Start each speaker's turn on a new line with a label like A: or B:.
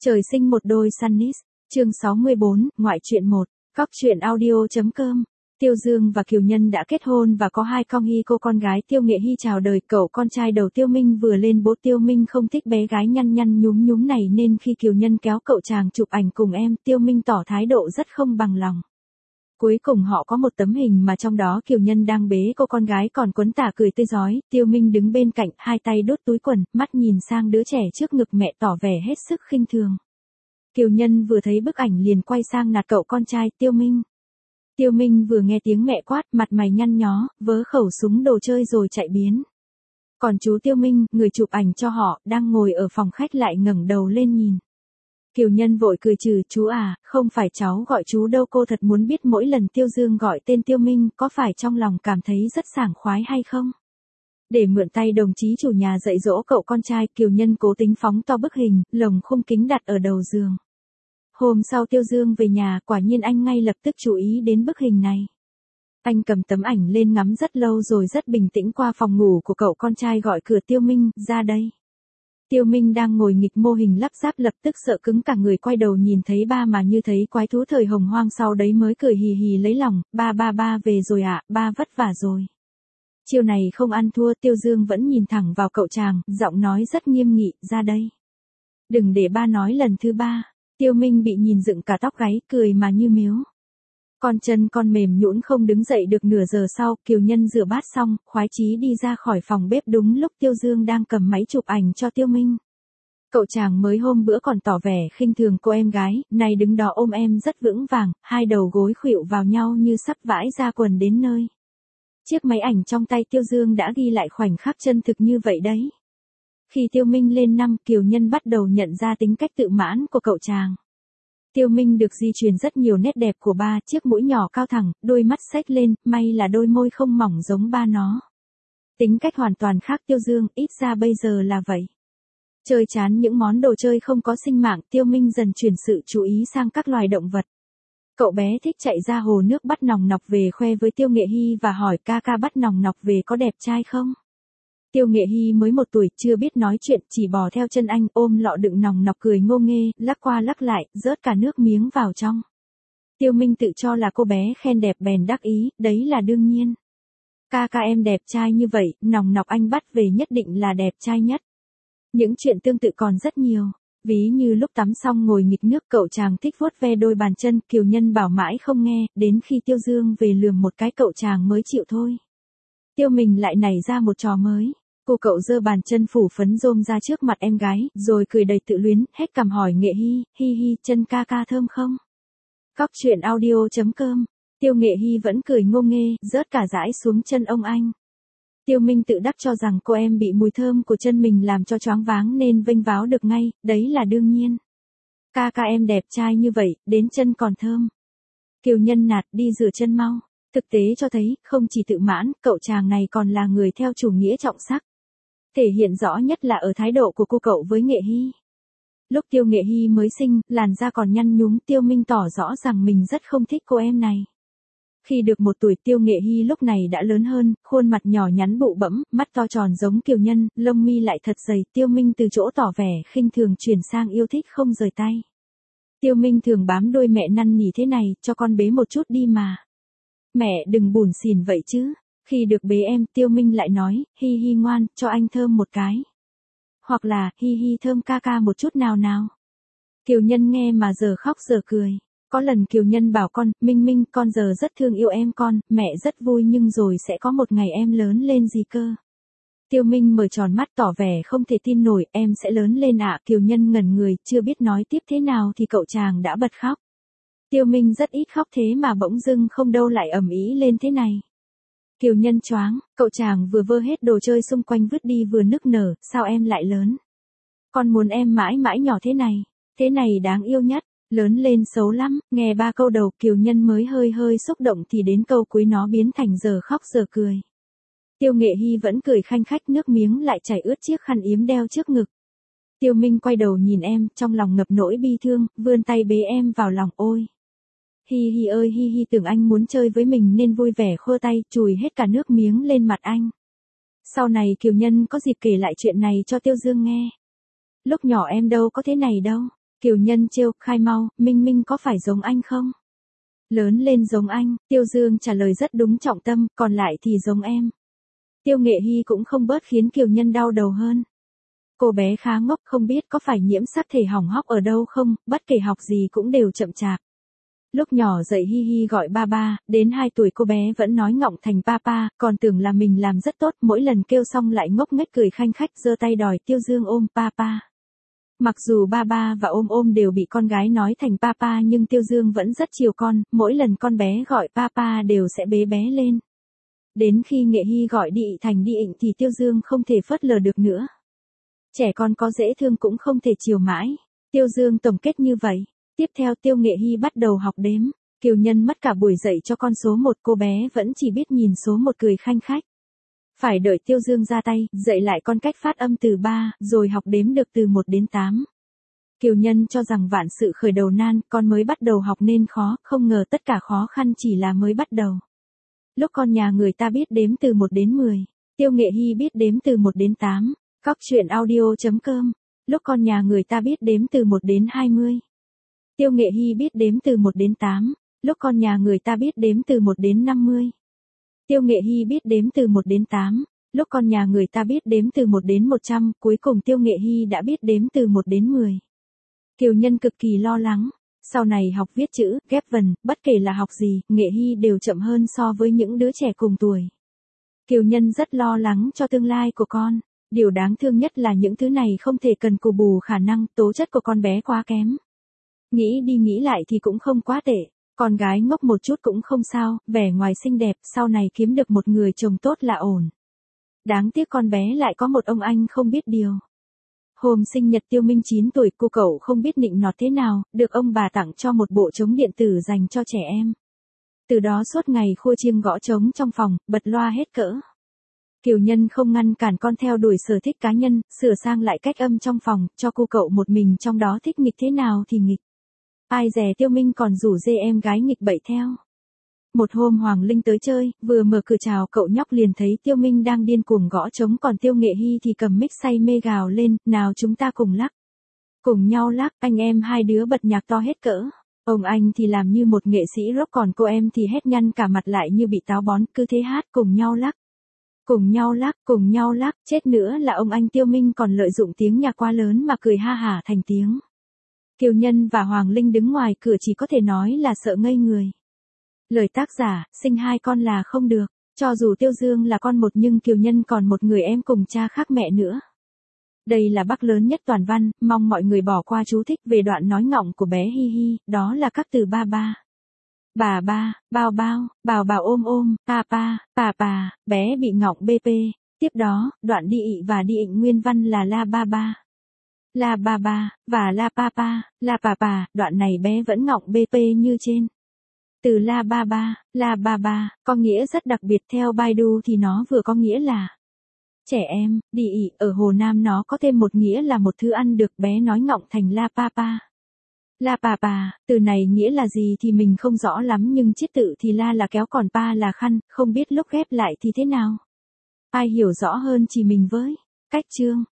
A: Trời sinh một đôi Sunnis, chương 64, ngoại truyện 1, góc truyện audio.com. Tiêu Dương và Kiều Nhân đã kết hôn và có hai con cô con gái. Tiêu Nghệ Hy chào đời cậu con trai đầu Tiêu Minh vừa lên bố. Tiêu Minh không thích bé gái nhăn nhăn nhúm nhúm này nên khi Kiều Nhân kéo cậu chàng chụp ảnh cùng em, Tiêu Minh tỏ thái độ rất không bằng lòng. Cuối cùng họ có một tấm hình mà trong đó Kiều Nhân đang bế cô con gái còn quấn tả cười tươi rói, Tiêu Minh đứng bên cạnh, hai tay đút túi quần, mắt nhìn sang đứa trẻ trước ngực mẹ tỏ vẻ hết sức khinh thường. Kiều Nhân vừa thấy bức ảnh liền quay sang nạt cậu con trai, Tiêu Minh. Tiêu Minh vừa nghe tiếng mẹ quát, mặt mày nhăn nhó, vớ khẩu súng đồ chơi rồi chạy biến. Còn chú Tiêu Minh, người chụp ảnh cho họ, đang ngồi ở phòng khách lại ngẩng đầu lên nhìn. Kiều Nhân vội cười trừ, chú à, không phải cháu gọi chú đâu, cô thật muốn biết mỗi lần Tiêu Dương gọi tên Tiêu Minh có phải trong lòng cảm thấy rất sảng khoái hay không? Để mượn tay đồng chí chủ nhà dạy dỗ cậu con trai, Kiều Nhân cố tính phóng to bức hình, lồng khung kính đặt ở đầu giường. Hôm sau Tiêu Dương về nhà, quả nhiên anh ngay lập tức chú ý đến bức hình này. Anh cầm tấm ảnh lên ngắm rất lâu rồi rất bình tĩnh qua phòng ngủ của cậu con trai gọi cửa, Tiêu Minh, ra đây. Tiêu Minh đang ngồi nghịch mô hình lắp ráp lập tức sợ cứng cả người, quay đầu nhìn thấy ba mà như thấy quái thú thời hồng hoang, sau đấy mới cười hì hì lấy lòng, ba về rồi ạ, ba vất vả rồi. Chiều này không ăn thua. Tiêu Dương vẫn nhìn thẳng vào cậu chàng, giọng nói rất nghiêm nghị, ra đây. Đừng để ba nói lần thứ ba. Tiêu Minh bị nhìn dựng cả tóc gáy, cười mà như miếu. Con chân con mềm nhũn không đứng dậy được. Nửa giờ sau, Kiều Nhân rửa bát xong, khoái chí đi ra khỏi phòng bếp đúng lúc Tiêu Dương đang cầm máy chụp ảnh cho Tiêu Minh. Cậu chàng mới hôm bữa còn tỏ vẻ khinh thường cô em gái, nay đứng đó ôm em rất vững vàng, hai đầu gối khuỵu vào nhau như sắp vãi ra quần đến nơi. Chiếc máy ảnh trong tay Tiêu Dương đã ghi lại khoảnh khắc chân thực như vậy đấy. Khi Tiêu Minh lên năm, Kiều Nhân bắt đầu nhận ra tính cách tự mãn của cậu chàng. Tiêu Minh được di truyền rất nhiều nét đẹp của ba, chiếc mũi nhỏ cao thẳng, đôi mắt xếch lên, may là đôi môi không mỏng giống ba nó. Tính cách hoàn toàn khác Tiêu Dương, ít ra bây giờ là vậy. Chơi chán những món đồ chơi không có sinh mạng, Tiêu Minh dần chuyển sự chú ý sang các loài động vật. Cậu bé thích chạy ra hồ nước bắt nòng nọc về khoe với Tiêu Nghệ Hy và hỏi ca bắt nòng nọc về có đẹp trai không? Tiêu Nghệ Hy mới 1 tuổi, chưa biết nói chuyện, chỉ bò theo chân anh, ôm lọ đựng nòng nọc cười ngô nghê, lắc qua lắc lại, rớt cả nước miếng vào trong. Tiêu Minh tự cho là cô bé khen đẹp bèn đắc ý, đấy là đương nhiên. Ca em đẹp trai như vậy, nòng nọc anh bắt về nhất định là đẹp trai nhất. Những chuyện tương tự còn rất nhiều. Ví như lúc tắm xong ngồi nghịch nước, cậu chàng thích vuốt ve đôi bàn chân, Kiều Nhân bảo mãi không nghe, đến khi Tiêu Dương về lườm một cái cậu chàng mới chịu thôi. Tiêu Minh lại nảy ra một trò mới. Cậu giơ bàn chân phủ phấn rôm ra trước mặt em gái, rồi cười đầy tự luyến, hét cằm hỏi Nghệ Hy, hi chân ca thơm không? Góc truyện audio.com. Tiêu Nghệ Hy vẫn cười ngô nghê, rớt cả dãi xuống chân ông anh. Tiêu Minh tự đắc cho rằng cô em bị mùi thơm của chân mình làm cho choáng váng nên vênh váo được ngay, đấy là đương nhiên. Ca em đẹp trai như vậy, đến chân còn thơm. Kiều Nhân nạt, đi rửa chân mau. Thực tế cho thấy, không chỉ tự mãn, cậu chàng này còn là người theo chủ nghĩa trọng sắc. Thể hiện rõ nhất là ở thái độ của cô cậu với Nghệ Hy. Lúc Tiêu Nghệ Hy mới sinh, làn da còn nhăn nhúm, Tiêu Minh tỏ rõ rằng mình rất không thích cô em này. Khi được 1 tuổi, Tiêu Nghệ Hy lúc này đã lớn hơn, khuôn mặt nhỏ nhắn bụ bẫm, mắt to tròn giống Kiều Nhân, lông mi lại thật dày. Tiêu Minh từ chỗ tỏ vẻ khinh thường chuyển sang yêu thích không rời tay. Tiêu Minh thường bám đôi mẹ năn nỉ thế này, cho con bế một chút đi mà. Mẹ đừng bủn xỉn vậy chứ. Khi được bế em, Tiêu Minh lại nói, hi ngoan, cho anh thơm một cái. Hoặc là, hi thơm ca một chút nào. Kiều Nhân nghe mà giờ khóc giờ cười. Có lần Kiều Nhân bảo con, Minh, con giờ rất thương yêu em con, mẹ rất vui nhưng rồi sẽ có một ngày em lớn lên gì cơ. Tiêu Minh mở tròn mắt tỏ vẻ không thể tin nổi, em sẽ lớn lên ạ. Kiều Nhân ngẩn người, chưa biết nói tiếp thế nào thì cậu chàng đã bật khóc. Tiêu Minh rất ít khóc thế mà bỗng dưng không đâu lại ầm ĩ lên thế này. Kiều Nhân choáng, cậu chàng vừa vơ hết đồ chơi xung quanh vứt đi vừa nức nở, sao em lại lớn? Con muốn em mãi mãi nhỏ thế này đáng yêu nhất, lớn lên xấu lắm. Nghe 3 câu đầu Kiều Nhân mới hơi xúc động thì đến câu cuối nó biến thành giờ khóc giờ cười. Tiêu Nghệ Hy vẫn cười khanh khách, nước miếng lại chảy ướt chiếc khăn yếm đeo trước ngực. Tiêu Minh quay đầu nhìn em, trong lòng ngập nỗi bi thương, vươn tay bế em vào lòng, ôi. Hi ơi hi tưởng anh muốn chơi với mình nên vui vẻ khô tay, chùi hết cả nước miếng lên mặt anh. Sau này Kiều Nhân có dịp kể lại chuyện này cho Tiêu Dương nghe. Lúc nhỏ em đâu có thế này đâu. Kiều Nhân trêu, khai mau, Minh Minh có phải giống anh không? Lớn lên giống anh, Tiêu Dương trả lời rất đúng trọng tâm, còn lại thì giống em. Tiêu Nghệ Hy cũng không bớt khiến Kiều Nhân đau đầu hơn. Cô bé khá ngốc, không biết có phải nhiễm sắc thể hỏng hóc ở đâu không, bất kể học gì cũng đều chậm chạp. Lúc nhỏ dậy hi hi gọi ba ba, đến 2 tuổi cô bé vẫn nói ngọng thành papa, còn tưởng là mình làm rất tốt, mỗi lần kêu xong lại ngốc nghếch cười khanh khách giơ tay đòi Tiêu Dương ôm papa. Mặc dù ba ba và ôm ôm đều bị con gái nói thành papa nhưng Tiêu Dương vẫn rất chiều con, mỗi lần con bé gọi papa đều sẽ bế bé lên. Đến khi Nghệ Hy gọi đi thành đi ịnh thì Tiêu Dương không thể phớt lờ được nữa. Trẻ con có dễ thương cũng không thể chiều mãi. Tiêu Dương tổng kết như vậy. Tiếp theo Tiêu Nghệ Hy bắt đầu học đếm. Kiều Nhân mất cả buổi dạy cho con số 1, cô bé vẫn chỉ biết nhìn số 1 cười khanh khách. Phải đợi Tiêu Dương ra tay, dạy lại con cách phát âm từ 3, rồi học đếm được từ 1 đến 8. Kiều Nhân cho rằng vạn sự khởi đầu nan, con mới bắt đầu học nên khó, không ngờ tất cả khó khăn chỉ là mới bắt đầu. Lúc con nhà người ta biết đếm từ 1 đến 10, Tiêu Nghệ Hy biết đếm từ 1 đến 8. Cóc truyện audio.com. Lúc con nhà người ta biết đếm từ 1 đến 20. Tiêu Nghệ Hy biết đếm từ 1 đến 8. Lúc con nhà người ta biết đếm từ 1 đến 50. Tiêu Nghệ Hy biết đếm từ 1 đến 8. Lúc con nhà người ta biết đếm từ 1 đến 100. Cuối cùng Tiêu Nghệ Hy đã biết đếm từ 1 đến 10. Kiều Nhân cực kỳ lo lắng. Sau này học viết chữ, ghép vần, bất kể là học gì, Nghệ Hy đều chậm hơn so với những đứa trẻ cùng tuổi. Kiều Nhân rất lo lắng cho tương lai của con. Điều đáng thương nhất là những thứ này không thể cần cù bù khả năng, tố chất của con bé quá kém. Nghĩ đi nghĩ lại thì cũng không quá tệ. Con gái ngốc một chút cũng không sao, vẻ ngoài xinh đẹp, sau này kiếm được một người chồng tốt là ổn. Đáng tiếc con bé lại có một ông anh không biết điều. Hôm sinh nhật Tiêu Minh 9 tuổi, cô cậu không biết nịnh nọt thế nào, được ông bà tặng cho một bộ trống điện tử dành cho trẻ em. Từ đó suốt ngày khua chiêng gõ trống trong phòng, bật loa hết cỡ. Kiều Nhân không ngăn cản con theo đuổi sở thích cá nhân, sửa sang lại cách âm trong phòng, cho cô cậu một mình trong đó thích nghịch thế nào thì nghịch. Ai dè Tiêu Minh còn rủ dê em gái nghịch bậy theo. Một hôm Hoàng Linh tới chơi, vừa mở cửa chào cậu nhóc liền thấy Tiêu Minh đang điên cuồng gõ trống, còn Tiêu Nghệ Hy thì cầm mic say mê gào lên, nào chúng ta cùng lắc. Cùng nhau lắc, anh em hai đứa bật nhạc to hết cỡ. Ông anh thì làm như một nghệ sĩ rock, còn cô em thì hét nhăn cả mặt lại như bị táo bón, cứ thế hát cùng nhau lắc. Cùng nhau lắc, chết nữa là ông anh Tiêu Minh còn lợi dụng tiếng nhạc quá lớn mà cười ha hả thành tiếng. Kiều Nhân và Hoàng Linh đứng ngoài cửa chỉ có thể nói là sợ ngây người. Lời tác giả, sinh 2 con là không được, cho dù Tiêu Dương là con một nhưng Kiều Nhân còn một người em cùng cha khác mẹ nữa. Đây là bác lớn nhất toàn văn, mong mọi người bỏ qua chú thích về đoạn nói ngọng của bé Hi Hi, đó là các từ ba ba. Bà ba, bao bao, bảo bảo ôm ôm, papa, papa, bé bị ngọng bp. Tiếp đó, đoạn đi ị và đi ịnh nguyên văn là la ba ba. La ba ba, và la papa, la papa, đoạn này bé vẫn ngọng bp như trên. Từ la ba ba, có nghĩa rất đặc biệt, theo Baidu thì nó vừa có nghĩa là trẻ em, đi ị, ở Hồ Nam nó có thêm một nghĩa là một thứ ăn được, bé nói ngọng thành la papa. La papa, từ này nghĩa là gì thì mình không rõ lắm nhưng chiết tự thì la là kéo còn pa là khăn, không biết lúc ghép lại thì thế nào. Ai hiểu rõ hơn chỉ mình với. Cách chương.